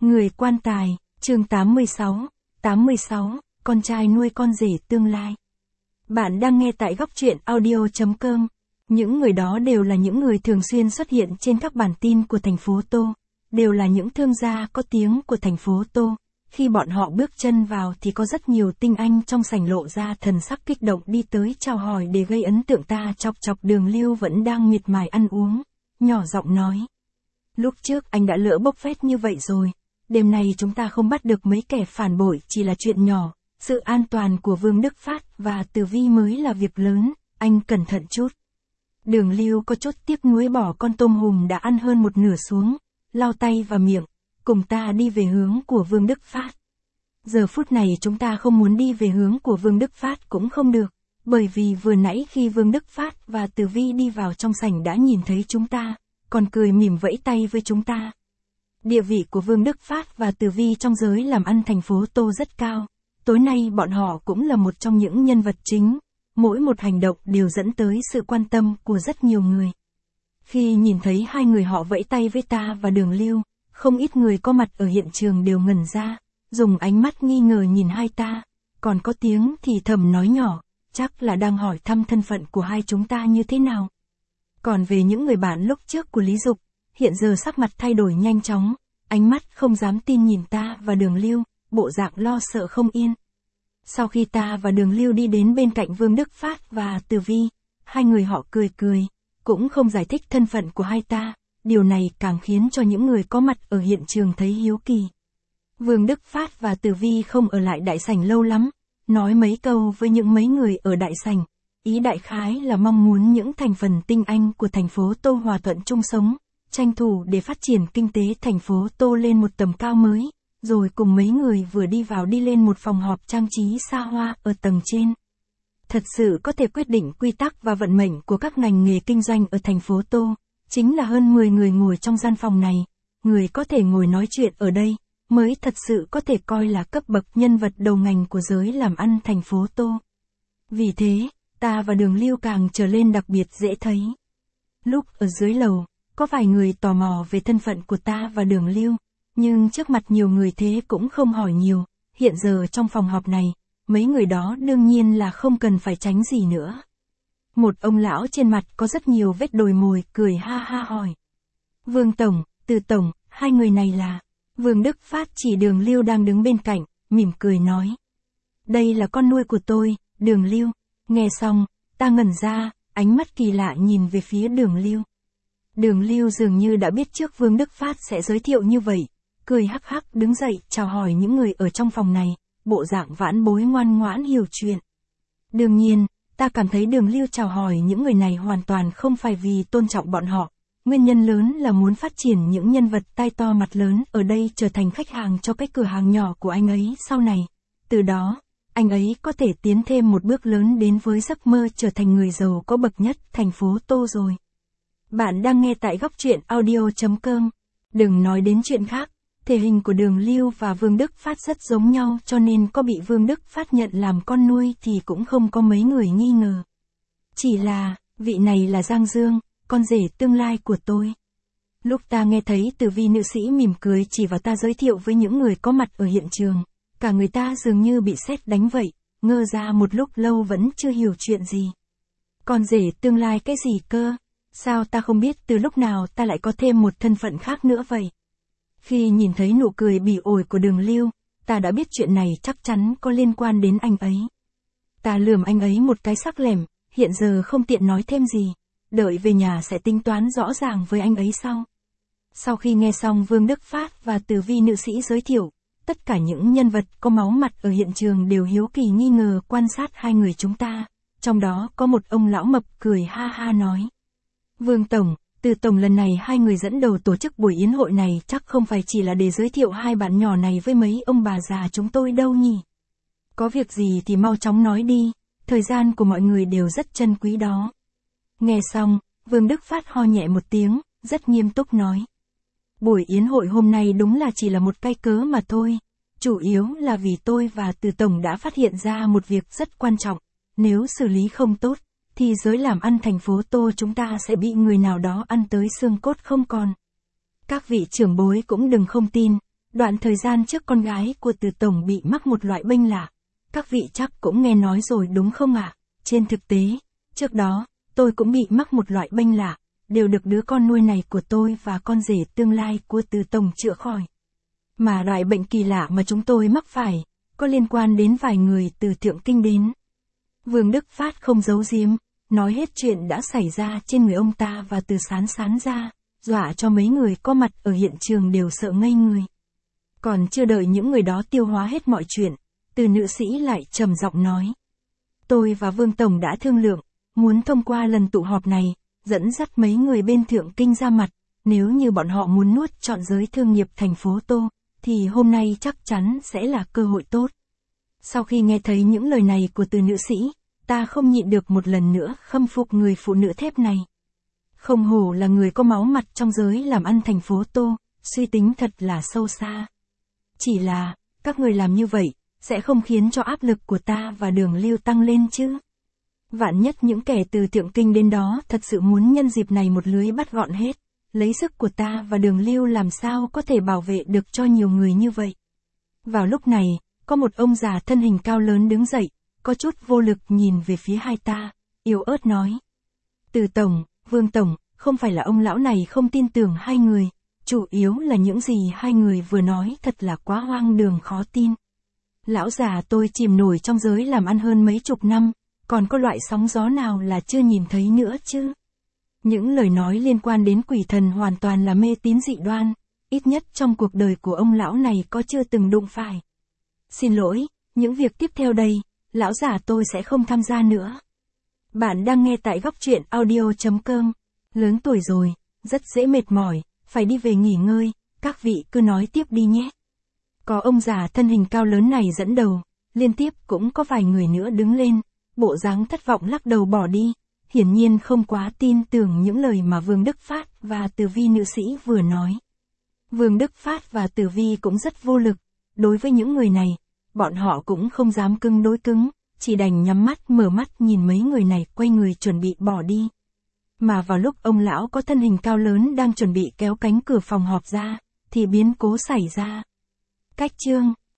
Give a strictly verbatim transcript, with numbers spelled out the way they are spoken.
Người quan tài, chương tám mươi sáu, tám mươi sáu, con trai nuôi con rể tương lai. Bạn đang nghe tại góc truyện audio chấm com. Những người đó đều là những người thường xuyên xuất hiện trên các bản tin của thành phố Tô, đều là những thương gia có tiếng của thành phố Tô. Khi bọn họ bước chân vào thì có rất nhiều tinh anh trong sảnh lộ ra thần sắc kích động đi tới chào hỏi để gây ấn tượng. Ta chọc chọc Đường Lưu vẫn đang miệt mài ăn uống, nhỏ giọng nói. Lúc trước anh đã lỡ bốc phét như vậy rồi, đêm nay chúng ta không bắt được mấy kẻ phản bội chỉ là chuyện nhỏ, sự an toàn của Vương Đức Phát và Từ Vi mới là việc lớn, anh cẩn thận chút. Đường Lưu có chút tiếc nuối bỏ con tôm hùm đã ăn hơn một nửa xuống, lau tay và miệng, cùng ta đi về hướng của Vương Đức Phát. Giờ phút này chúng ta không muốn đi về hướng của Vương Đức Phát cũng không được, bởi vì vừa nãy khi Vương Đức Phát và Từ Vi đi vào trong sảnh đã nhìn thấy chúng ta, còn cười mỉm vẫy tay với chúng ta. Địa vị của Vương Đức Phát và Từ Vi trong giới làm ăn thành phố Tô rất cao, tối nay bọn họ cũng là một trong những nhân vật chính, mỗi một hành động đều dẫn tới sự quan tâm của rất nhiều người. Khi nhìn thấy hai người họ vẫy tay với ta và Đường Lưu, không ít người có mặt ở hiện trường đều ngẩn ra, dùng ánh mắt nghi ngờ nhìn hai ta, còn có tiếng thì thầm nói nhỏ, chắc là đang hỏi thăm thân phận của hai chúng ta như thế nào. Còn về những người bạn lúc trước của Lý Dục, hiện giờ sắc mặt thay đổi nhanh chóng, ánh mắt không dám tin nhìn ta và Đường Lưu, bộ dạng lo sợ không yên. Sau khi ta và Đường Lưu đi đến bên cạnh Vương Đức Phát và Từ Vi, hai người họ cười cười, cũng không giải thích thân phận của hai ta, điều này càng khiến cho những người có mặt ở hiện trường thấy hiếu kỳ. Vương Đức Phát và Từ Vi không ở lại đại sảnh lâu lắm, nói mấy câu với những mấy người ở đại sảnh, ý đại khái là mong muốn những thành phần tinh anh của thành phố Tô hòa thuận chung sống, tranh thủ để phát triển kinh tế thành phố Tô lên một tầm cao mới, rồi cùng mấy người vừa đi vào đi lên một phòng họp trang trí xa hoa ở tầng trên. Thật sự có thể quyết định quy tắc và vận mệnh của các ngành nghề kinh doanh ở thành phố Tô, chính là hơn mười người ngồi trong gian phòng này, người có thể ngồi nói chuyện ở đây, mới thật sự có thể coi là cấp bậc nhân vật đầu ngành của giới làm ăn thành phố Tô. Vì thế, ta và Đường Lưu càng trở lên đặc biệt dễ thấy. Lúc ở dưới lầu, có vài người tò mò về thân phận của ta và Đường Lưu, nhưng trước mặt nhiều người thế cũng không hỏi nhiều, hiện giờ trong phòng họp này, mấy người đó đương nhiên là không cần phải tránh gì nữa. Một ông lão trên mặt có rất nhiều vết đồi mồi cười ha ha hỏi. Vương Tổng, Từ Tổng, hai người này là... Vương Đức Phát chỉ Đường Lưu đang đứng bên cạnh, mỉm cười nói. Đây là con nuôi của tôi, Đường Lưu. Nghe xong, ta ngẩn ra, ánh mắt kỳ lạ nhìn về phía Đường Lưu. Đường Lưu dường như đã biết trước Vương Đức Phát sẽ giới thiệu như vậy, cười hắc hắc đứng dậy chào hỏi những người ở trong phòng này, bộ dạng vãn bối ngoan ngoãn hiểu chuyện. Đương nhiên, ta cảm thấy Đường Lưu chào hỏi những người này hoàn toàn không phải vì tôn trọng bọn họ, nguyên nhân lớn là muốn phát triển những nhân vật tai to mặt lớn ở đây trở thành khách hàng cho cái cửa hàng nhỏ của anh ấy sau này. Từ đó, anh ấy có thể tiến thêm một bước lớn đến với giấc mơ trở thành người giàu có bậc nhất thành phố Tô rồi. Bạn đang nghe tại góc truyện audio chấm com. Đừng nói đến chuyện khác, thể hình của Đường Lưu và Vương Đức Phát rất giống nhau cho nên có bị Vương Đức Phát nhận làm con nuôi thì cũng không có mấy người nghi ngờ. Chỉ là, vị này là Giang Dương, con rể tương lai của tôi. Lúc ta nghe thấy Từ Vi nữ sĩ mỉm cười chỉ vào ta giới thiệu với những người có mặt ở hiện trường, cả người ta dường như bị sét đánh vậy, ngơ ra một lúc lâu vẫn chưa hiểu chuyện gì. Con rể tương lai cái gì cơ? Sao ta không biết từ lúc nào ta lại có thêm một thân phận khác nữa vậy? Khi nhìn thấy nụ cười bỉ ổi của Đường Lưu, ta đã biết chuyện này chắc chắn có liên quan đến anh ấy. Ta lườm anh ấy một cái sắc lẻm, hiện giờ không tiện nói thêm gì, đợi về nhà sẽ tính toán rõ ràng với anh ấy sau. Sau khi nghe xong Vương Đức Phát và Từ Vi nữ sĩ giới thiệu, tất cả những nhân vật có máu mặt ở hiện trường đều hiếu kỳ nghi ngờ quan sát hai người chúng ta, trong đó có một ông lão mập cười ha ha nói. Vương Tổng, Từ Tổng, lần này hai người dẫn đầu tổ chức buổi yến hội này chắc không phải chỉ là để giới thiệu hai bạn nhỏ này với mấy ông bà già chúng tôi đâu nhỉ? Có việc gì thì mau chóng nói đi, thời gian của mọi người đều rất trân quý đó. Nghe xong, Vương Đức Phát ho nhẹ một tiếng, rất nghiêm túc nói. Buổi yến hội hôm nay đúng là chỉ là một cái cớ mà thôi, chủ yếu là vì tôi và Từ Tổng đã phát hiện ra một việc rất quan trọng, nếu xử lý không tốt, thì giới làm ăn thành phố Tô chúng ta sẽ bị người nào đó ăn tới xương cốt không còn. Các vị trưởng bối cũng đừng không tin, Đoạn thời gian trước con gái của Từ Tổng bị mắc một loại bệnh lạ. Các vị chắc cũng nghe nói rồi đúng không ạ? Trên thực tế, trước đó, tôi cũng bị mắc một loại bệnh lạ, đều được đứa con nuôi này của tôi và con rể tương lai của Từ Tổng chữa khỏi. Mà loại bệnh kỳ lạ mà chúng tôi mắc phải, có liên quan đến vài người từ Thượng Kinh đến. Vương Đức Phát không giấu giếm, nói hết chuyện đã xảy ra trên người ông ta và Từ Sán Sán ra, dọa cho mấy người có mặt ở hiện trường đều sợ ngây người. Còn chưa đợi những người đó tiêu hóa hết mọi chuyện, Từ nữ sĩ lại trầm giọng nói. Tôi và Vương Tổng đã thương lượng, muốn thông qua lần tụ họp này, dẫn dắt mấy người bên Thượng Kinh ra mặt, nếu như bọn họ muốn nuốt trọn giới thương nghiệp thành phố Tô, thì hôm nay chắc chắn sẽ là cơ hội tốt. Sau khi nghe thấy những lời này của Từ nữ sĩ, ta không nhịn được một lần nữa khâm phục người phụ nữ thép này. Không hổ là người có máu mặt trong giới làm ăn thành phố Tô, suy tính thật là sâu xa. Chỉ là, các người làm như vậy, sẽ không khiến cho áp lực của ta và Đường Lưu tăng lên chứ. Vạn nhất những kẻ từ Thượng Kinh đến đó thật sự muốn nhân dịp này một lưới bắt gọn hết, lấy sức của ta và Đường Lưu làm sao có thể bảo vệ được cho nhiều người như vậy. Vào lúc này, có một ông già thân hình cao lớn đứng dậy, có chút vô lực nhìn về phía hai ta, yếu ớt nói. Từ Tổng, Vương Tổng, không phải là ông lão này không tin tưởng hai người, chủ yếu là những gì hai người vừa nói thật là quá hoang đường khó tin. Lão già tôi chìm nổi trong giới làm ăn hơn mấy chục năm, còn có loại sóng gió nào là chưa nhìn thấy nữa chứ. Những lời nói liên quan đến quỷ thần hoàn toàn là mê tín dị đoan, ít nhất trong cuộc đời của ông lão này có chưa từng đụng phải. Xin lỗi, những việc tiếp theo đây, lão già tôi sẽ không tham gia nữa. Bạn đang nghe tại góc truyện audio chấm com. Lớn tuổi rồi, rất dễ mệt mỏi, phải đi về nghỉ ngơi, các vị cứ nói tiếp đi nhé. Có ông già thân hình cao lớn này dẫn đầu, liên tiếp cũng có vài người nữa đứng lên, bộ dáng thất vọng lắc đầu bỏ đi, hiển nhiên không quá tin tưởng những lời mà Vương Đức Phát và Từ Vi nữ sĩ vừa nói. Vương Đức Phát và Từ Vi cũng rất vô lực, đối với những người này, bọn họ cũng không dám cứng đối cứng, chỉ đành nhắm mắt mở mắt nhìn mấy người này quay người chuẩn bị bỏ đi. Mà vào lúc ông lão có thân hình cao lớn đang chuẩn bị kéo cánh cửa phòng họp ra, thì biến cố xảy ra. Cách chương